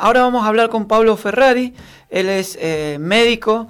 Ahora vamos a hablar con Pablo Ferrari, él es médico.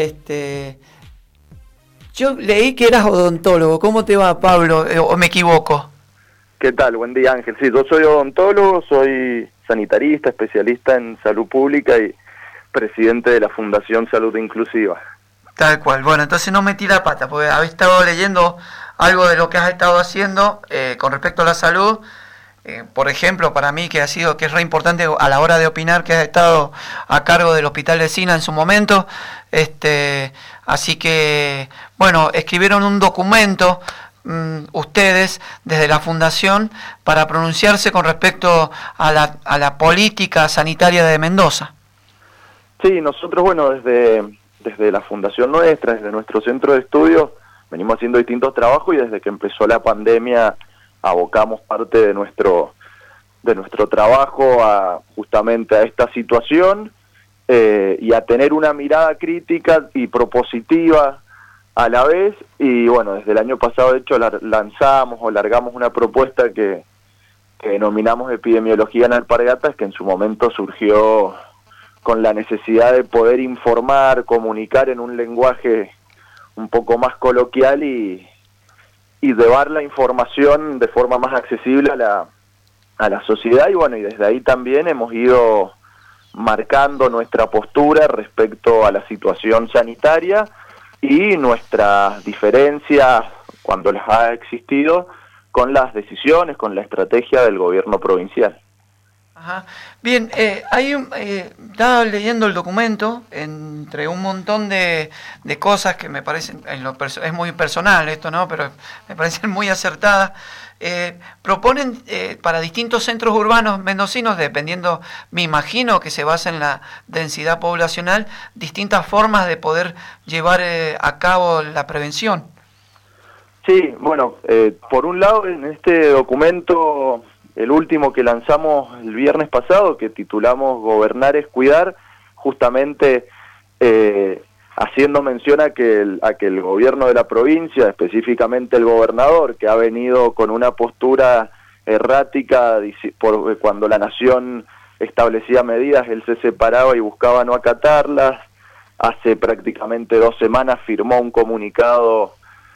Yo leí que eras odontólogo. ¿Cómo te va, Pablo? ¿O me equivoco? ¿Qué tal? Buen día, Ángel. Sí, yo soy odontólogo, soy sanitarista, especialista en salud pública y presidente de la Fundación Salud Inclusiva. Tal cual. Bueno, entonces no metí la pata, porque habéis estado leyendo algo de lo que has estado haciendo con respecto a la salud. Por ejemplo, para mí que es re importante a la hora de opinar, que has estado a cargo del Hospital de Sina en su momento. Así que, bueno, escribieron un documento ustedes desde la Fundación para pronunciarse con respecto a la política sanitaria de Mendoza. Sí, nosotros, bueno, desde la Fundación nuestra, desde nuestro centro de estudios, venimos haciendo distintos trabajos y desde que empezó la pandemia abocamos parte de nuestro trabajo justamente a esta situación y a tener una mirada crítica y propositiva a la vez. Y bueno, desde el año pasado de hecho largamos una propuesta que denominamos Epidemiología en Alpargatas, que en su momento surgió con la necesidad de poder informar, comunicar en un lenguaje un poco más coloquial y llevar la información de forma más accesible a la sociedad. Y bueno, y desde ahí también hemos ido marcando nuestra postura respecto a la situación sanitaria y nuestras diferencias, cuando las ha existido, con las decisiones, con la estrategia del gobierno provincial. Ajá. Bien, estaba leyendo el documento entre un montón de cosas que me parecen, es muy personal esto, ¿no? Pero me parecen muy acertadas. Proponen para distintos centros urbanos mendocinos, dependiendo, me imagino que se basa en la densidad poblacional, distintas formas de poder llevar a cabo la prevención. Sí, bueno, por un lado en este documento, el último que lanzamos el viernes pasado, que titulamos Gobernar es Cuidar, justamente haciendo mención a que el gobierno de la provincia, específicamente el gobernador, que ha venido con una postura errática cuando la nación establecía medidas, él se separaba y buscaba no acatarlas. Hace prácticamente 2 semanas firmó un comunicado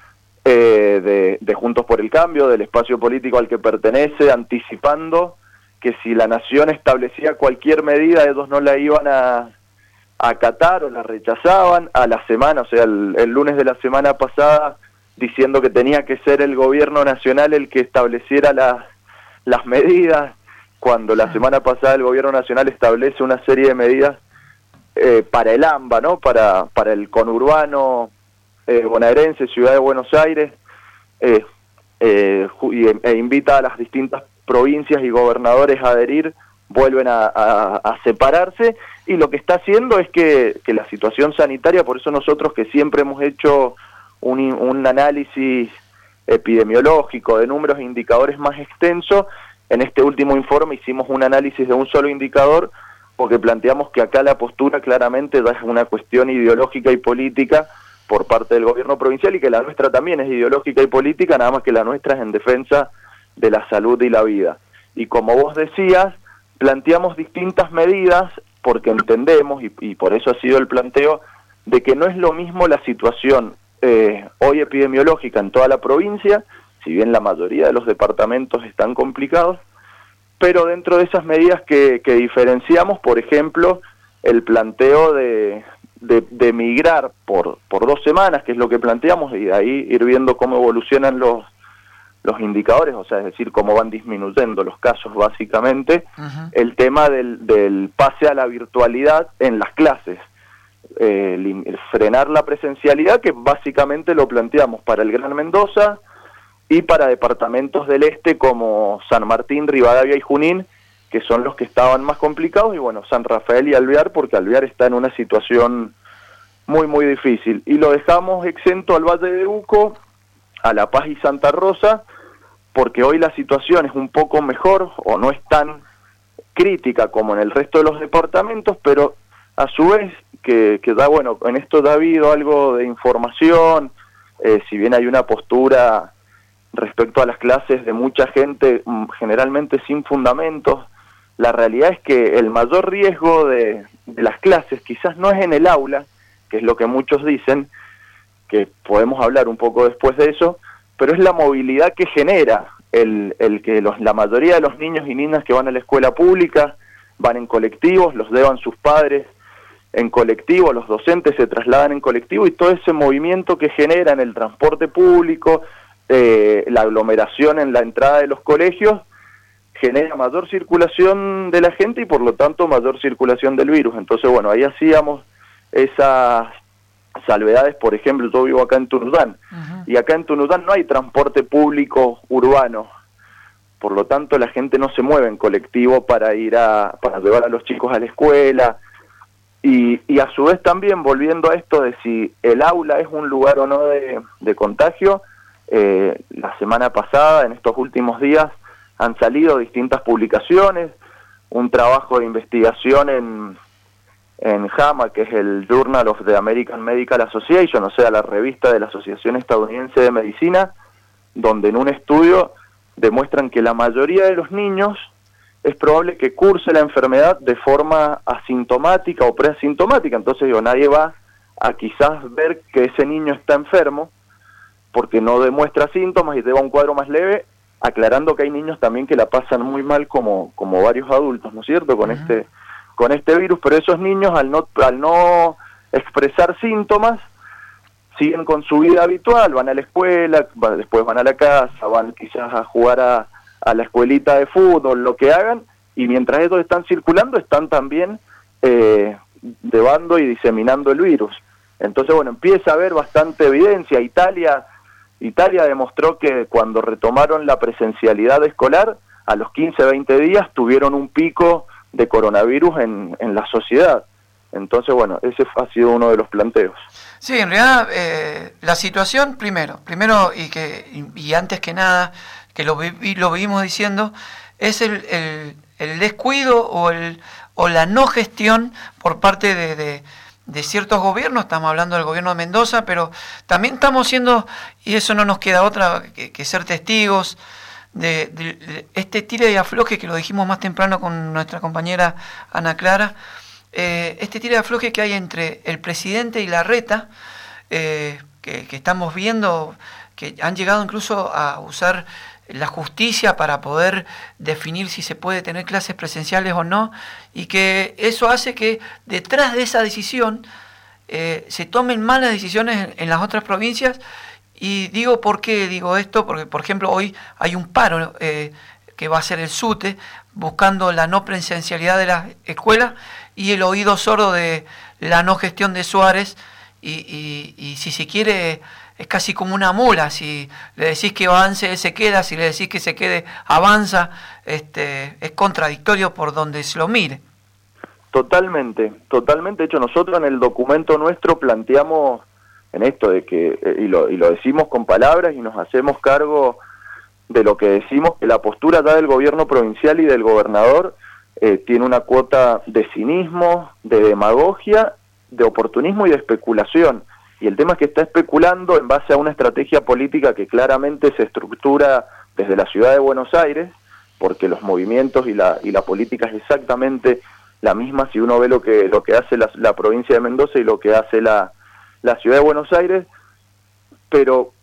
de Juntos por el Cambio, del espacio político al que pertenece, anticipando que si la nación establecía cualquier medida, ellos no la iban a acatar o la rechazaban. A la semana, o sea, el lunes de la semana pasada, diciendo que tenía que ser el gobierno nacional el que estableciera las medidas, cuando la semana pasada el gobierno nacional establece una serie de medidas para el AMBA, ¿no? Para el conurbano bonaerense, Ciudad de Buenos Aires, e invita a las distintas provincias y gobernadores a adherir. Vuelven a separarse, y lo que está haciendo es que la situación sanitaria, por eso nosotros que siempre hemos hecho un análisis epidemiológico de números e indicadores más extenso, en este último informe hicimos un análisis de un solo indicador, porque planteamos que acá la postura claramente ya es una cuestión ideológica y política por parte del gobierno provincial, y que la nuestra también es ideológica y política, nada más que la nuestra es en defensa de la salud y la vida. Y como vos decías, planteamos distintas medidas porque entendemos, y por eso ha sido el planteo, de que no es lo mismo la situación hoy epidemiológica en toda la provincia, si bien la mayoría de los departamentos están complicados, pero dentro de esas medidas que diferenciamos, por ejemplo, el planteo de migrar por 2 semanas, que es lo que planteamos, y de ahí ir viendo cómo evolucionan los indicadores, o sea, es decir, cómo van disminuyendo los casos básicamente. Uh-huh. El tema del pase a la virtualidad en las clases, frenar la presencialidad, que básicamente lo planteamos para el Gran Mendoza y para departamentos del este como San Martín, Rivadavia y Junín, que son los que estaban más complicados, y bueno, San Rafael y Alvear, porque Alvear está en una situación muy, muy difícil. Y lo dejamos exento al Valle de Uco, a La Paz y Santa Rosa, porque hoy la situación es un poco mejor, o no es tan crítica como en el resto de los departamentos, pero a su vez, que da, bueno, en esto ha habido algo de información, si bien hay una postura respecto a las clases de mucha gente, generalmente sin fundamentos. la realidad es que el mayor riesgo de las clases quizás no es en el aula, que es lo que muchos dicen, que podemos hablar un poco después de eso, pero es la movilidad que genera el que la mayoría de los niños y niñas que van a la escuela pública van en colectivos, los llevan sus padres en colectivo, los docentes se trasladan en colectivo, y todo ese movimiento que genera en el transporte público, la aglomeración en la entrada de los colegios, genera mayor circulación de la gente y por lo tanto mayor circulación del virus. Entonces, bueno, ahí hacíamos esas salvedades. Por ejemplo, yo vivo acá en Tunuyán, y acá en Tunuyán no hay transporte público urbano, por lo tanto la gente no se mueve en colectivo para llevar a los chicos a la escuela, y a su vez también, volviendo a esto de si el aula es un lugar o no de contagio, la semana pasada, en estos últimos días, han salido distintas publicaciones, un trabajo de investigación en JAMA, que es el Journal of the American Medical Association, o sea, la revista de la Asociación Estadounidense de Medicina, donde en un estudio demuestran que la mayoría de los niños es probable que curse la enfermedad de forma asintomática o preasintomática. Entonces, nadie va a quizás ver que ese niño está enfermo porque no demuestra síntomas y lleva un cuadro más leve, aclarando que hay niños también que la pasan muy mal como varios adultos, ¿no es cierto?, con este virus, pero esos niños al no expresar síntomas siguen con su vida habitual, van a la escuela, después van a la casa, van quizás a jugar a la escuelita de fútbol, lo que hagan, y mientras ellos están circulando están también llevando y diseminando el virus. Entonces, bueno, empieza a haber bastante evidencia. Italia demostró que cuando retomaron la presencialidad escolar, a los 15, 20 días tuvieron un pico de coronavirus en la sociedad. Entonces, bueno, ese ha sido uno de los planteos. Sí, en realidad la situación, primero y antes que nada, que lo vivimos diciendo, es el descuido o la no gestión por parte de ciertos gobiernos. Estamos hablando del gobierno de Mendoza, pero también estamos siendo, y eso no nos queda otra que ser testigos de este tire y afloje, que lo dijimos más temprano con nuestra compañera Ana Clara, este tire y afloje que hay entre el presidente y Larreta, que estamos viendo que han llegado incluso a usar la justicia para poder definir si se puede tener clases presenciales o no, y que eso hace que detrás de esa decisión se tomen malas decisiones en las otras provincias. Y digo, ¿por qué digo esto? Porque, por ejemplo, hoy hay un paro que va a ser el SUTE, buscando la no presencialidad de las escuelas y el oído sordo de la no gestión de Suárez, y si se quiere, es casi como una mula. Si le decís que avance, se queda; si le decís que se quede, avanza. Es contradictorio por donde se lo mire. Totalmente. De hecho, nosotros en el documento nuestro planteamos en esto de que, y lo decimos con palabras y nos hacemos cargo de lo que decimos, que la postura ya del gobierno provincial y del gobernador tiene una cuota de cinismo, de demagogia, de oportunismo y de especulación. Y el tema es que está especulando en base a una estrategia política que claramente se estructura desde la ciudad de Buenos Aires, porque los movimientos y la política es exactamente la misma si uno ve lo que hace la provincia de Mendoza y lo que hace la ciudad de Buenos Aires, pero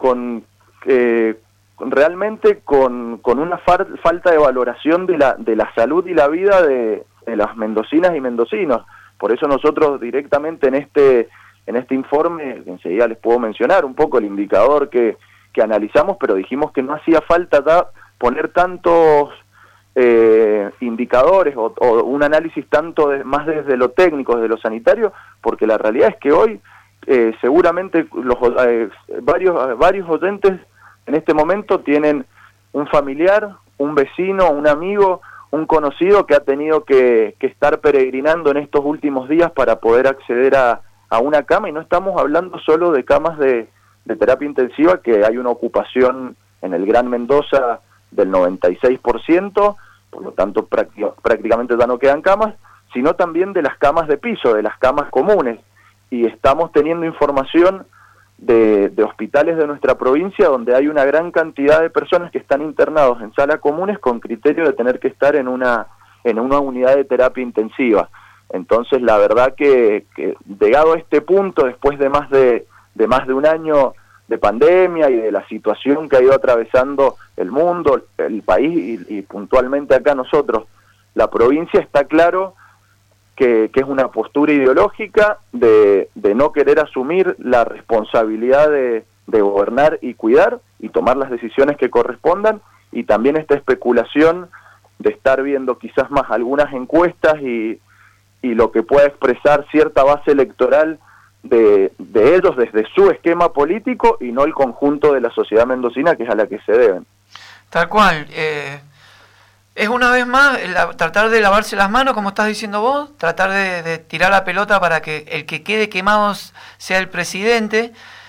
realmente con una falta de valoración de la salud y la vida de las mendocinas y mendocinos. Por eso nosotros directamente en este informe, enseguida les puedo mencionar un poco el indicador que analizamos, pero dijimos que no hacía falta poner tantos indicadores o un análisis tanto más desde lo técnico, desde lo sanitario, porque la realidad es que hoy seguramente varios oyentes en este momento tienen un familiar, un vecino, un amigo, un conocido que ha tenido que estar peregrinando en estos últimos días para poder acceder a una cama, y no estamos hablando solo de camas de terapia intensiva, que hay una ocupación en el Gran Mendoza del 96%, por lo tanto prácticamente ya no quedan camas, sino también de las camas de piso, de las camas comunes, y estamos teniendo información de hospitales de nuestra provincia donde hay una gran cantidad de personas que están internados en salas comunes con criterio de tener que estar en una en una unidad de terapia intensiva. Entonces, la verdad que llegado a este punto, después de más de un año de pandemia y de la situación que ha ido atravesando el mundo, el país y puntualmente acá nosotros, la provincia, está claro que es una postura ideológica de no querer asumir la responsabilidad de gobernar y cuidar y tomar las decisiones que correspondan, y también esta especulación de estar viendo quizás más algunas encuestas y lo que pueda expresar cierta base electoral de ellos desde su esquema político y no el conjunto de la sociedad mendocina, que es a la que se deben. Tal cual. Es una vez más tratar de lavarse las manos, como estás diciendo vos, tratar de tirar la pelota para que el que quede quemado sea el presidente,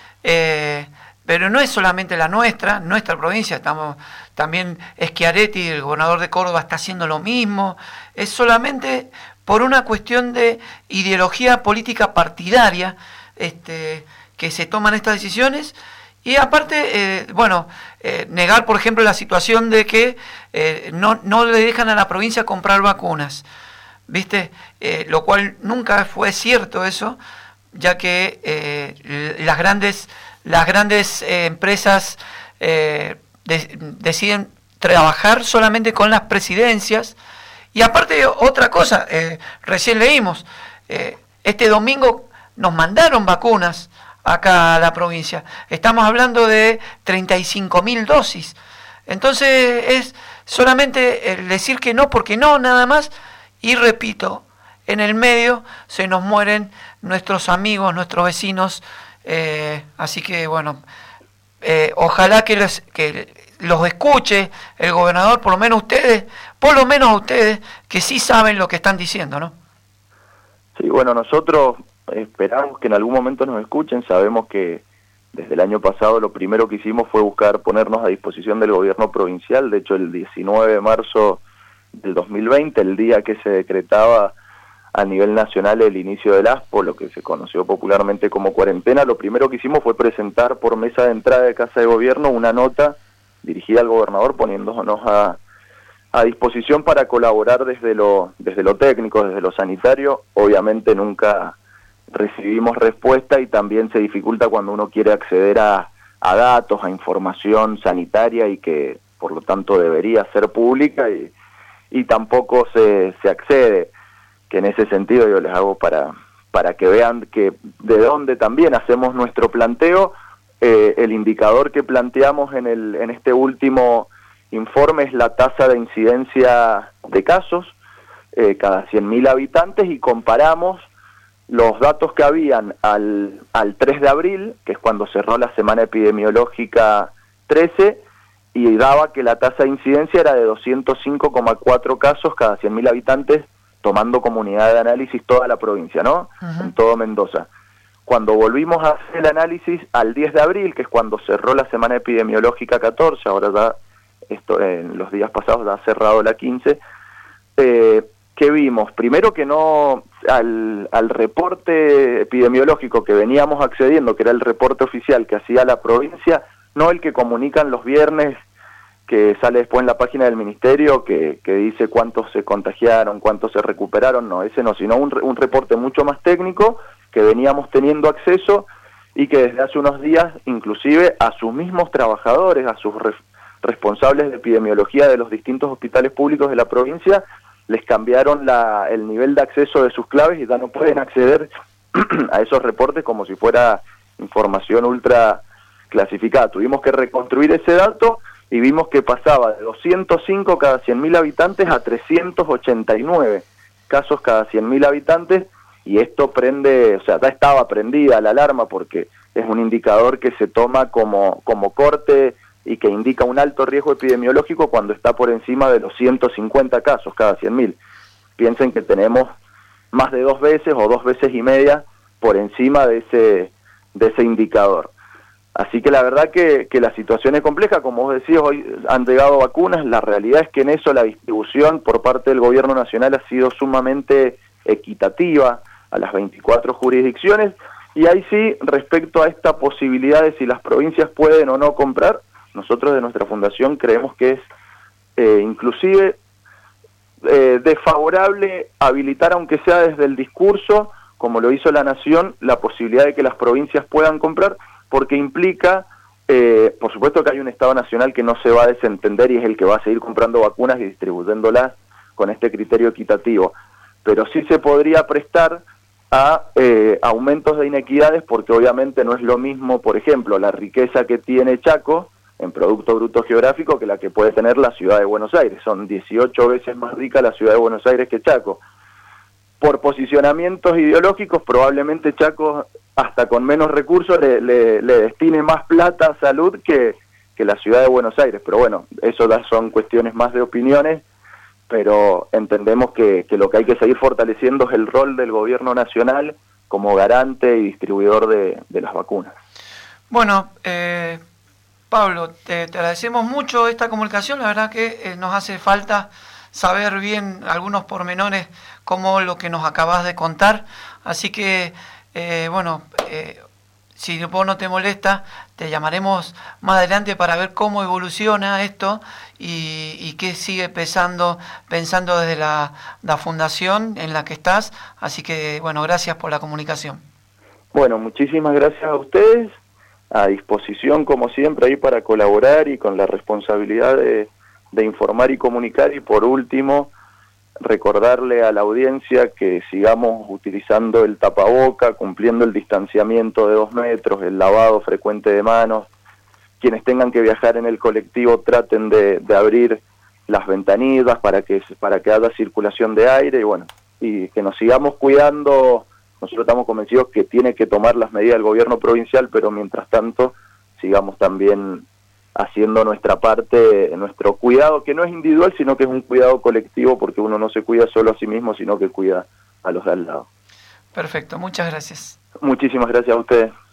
pero no es solamente nuestra provincia, también Schiaretti, el gobernador de Córdoba, está haciendo lo mismo, es solamente por una cuestión de ideología política partidaria que se toman estas decisiones. Y aparte, negar, por ejemplo, la situación de que no le dejan a la provincia comprar vacunas, ¿viste? Lo cual nunca fue cierto eso, ya que las grandes empresas deciden trabajar solamente con las presidencias. Y aparte, otra cosa, recién leímos, este domingo nos mandaron vacunas acá a la provincia. Estamos hablando de 35.000 dosis. Entonces es solamente el decir que no porque no, nada más. Y repito, en el medio se nos mueren nuestros amigos, nuestros vecinos. Así que bueno, ojalá que los escuche el gobernador, por lo menos a ustedes, que sí saben lo que están diciendo, ¿no? Sí, bueno, nosotros esperamos que en algún momento nos escuchen. Sabemos que desde el año pasado lo primero que hicimos fue buscar ponernos a disposición del gobierno provincial. De hecho, el 19 de marzo del 2020, el día que se decretaba a nivel nacional el inicio del ASPO, lo que se conoció popularmente como cuarentena, lo primero que hicimos fue presentar por mesa de entrada de Casa de Gobierno una nota dirigida al gobernador poniéndonos a disposición para colaborar desde lo técnico, desde lo sanitario. Obviamente nunca recibimos respuesta y también se dificulta cuando uno quiere acceder a datos, a información sanitaria y que por lo tanto debería ser pública y tampoco se accede, que en ese sentido yo les hago para que vean que de dónde también hacemos nuestro planteo. El indicador que planteamos en este último informe es la tasa de incidencia de casos cada 100.000 habitantes, y comparamos los datos que habían al 3 de abril, que es cuando cerró la semana epidemiológica 13, y daba que la tasa de incidencia era de 205,4 casos cada 100.000 habitantes, tomando como unidad de análisis toda la provincia, ¿no? Uh-huh. En todo Mendoza. Cuando volvimos a hacer el análisis al 10 de abril, que es cuando cerró la semana epidemiológica 14, ahora ya, en los días pasados ya ha cerrado la 15, ¿qué vimos? Primero que no, al reporte epidemiológico que veníamos accediendo, que era el reporte oficial que hacía la provincia, no el que comunican los viernes, que sale después en la página del ministerio, que dice cuántos se contagiaron, cuántos se recuperaron, no, ese no, sino un reporte mucho más técnico que veníamos teniendo acceso y que desde hace unos días inclusive a sus mismos trabajadores, a sus responsables de epidemiología de los distintos hospitales públicos de la provincia, les cambiaron el nivel de acceso de sus claves y ya no pueden acceder a esos reportes como si fuera información ultra clasificada. Tuvimos que reconstruir ese dato y vimos que pasaba de 205 cada 100.000 habitantes a 389 casos cada 100.000 habitantes, y esto ya estaba prendida la alarma porque es un indicador que se toma como corte y que indica un alto riesgo epidemiológico cuando está por encima de los 150 casos cada 100.000. Piensen que tenemos más de 2 veces o 2 veces y media por encima de ese indicador. Así que la verdad que la situación es compleja. Como vos decís, hoy han llegado vacunas. La realidad es que en eso la distribución por parte del gobierno nacional ha sido sumamente equitativa a las 24 jurisdicciones. Y ahí sí, respecto a esta posibilidad de si las provincias pueden o no comprar, nosotros de nuestra fundación creemos que es inclusive desfavorable habilitar, aunque sea desde el discurso, como lo hizo la Nación, la posibilidad de que las provincias puedan comprar, porque implica, por supuesto que hay un Estado Nacional que no se va a desentender y es el que va a seguir comprando vacunas y distribuyéndolas con este criterio equitativo, pero sí se podría prestar a aumentos de inequidades, porque obviamente no es lo mismo, por ejemplo, la riqueza que tiene Chaco en Producto Bruto Geográfico que la que puede tener la ciudad de Buenos Aires. Son 18 veces más rica la ciudad de Buenos Aires que Chaco. Por posicionamientos ideológicos, probablemente Chaco, hasta con menos recursos, le destine más plata a salud que la ciudad de Buenos Aires. Pero bueno, eso son cuestiones más de opiniones, pero entendemos que lo que hay que seguir fortaleciendo es el rol del gobierno nacional como garante y distribuidor de las vacunas. Bueno, Pablo, te agradecemos mucho esta comunicación. La verdad que nos hace falta saber bien algunos pormenores como lo que nos acabas de contar. Así que, si vos no te molesta, te llamaremos más adelante para ver cómo evoluciona esto y qué sigue pensando desde la fundación en la que estás. Así que, bueno, gracias por la comunicación. Bueno, muchísimas gracias a ustedes. A disposición, como siempre, ahí para colaborar y con la responsabilidad de informar y comunicar. Y por último, recordarle a la audiencia que sigamos utilizando el tapaboca, cumpliendo el distanciamiento de 2 metros, el lavado frecuente de manos. Quienes tengan que viajar en el colectivo traten de abrir las ventanillas para que haya circulación de aire, y bueno, y que nos sigamos cuidando. Nosotros estamos convencidos que tiene que tomar las medidas del gobierno provincial, pero mientras tanto sigamos también haciendo nuestra parte, nuestro cuidado, que no es individual, sino que es un cuidado colectivo, porque uno no se cuida solo a sí mismo, sino que cuida a los de al lado. Perfecto, muchas gracias. Muchísimas gracias a ustedes.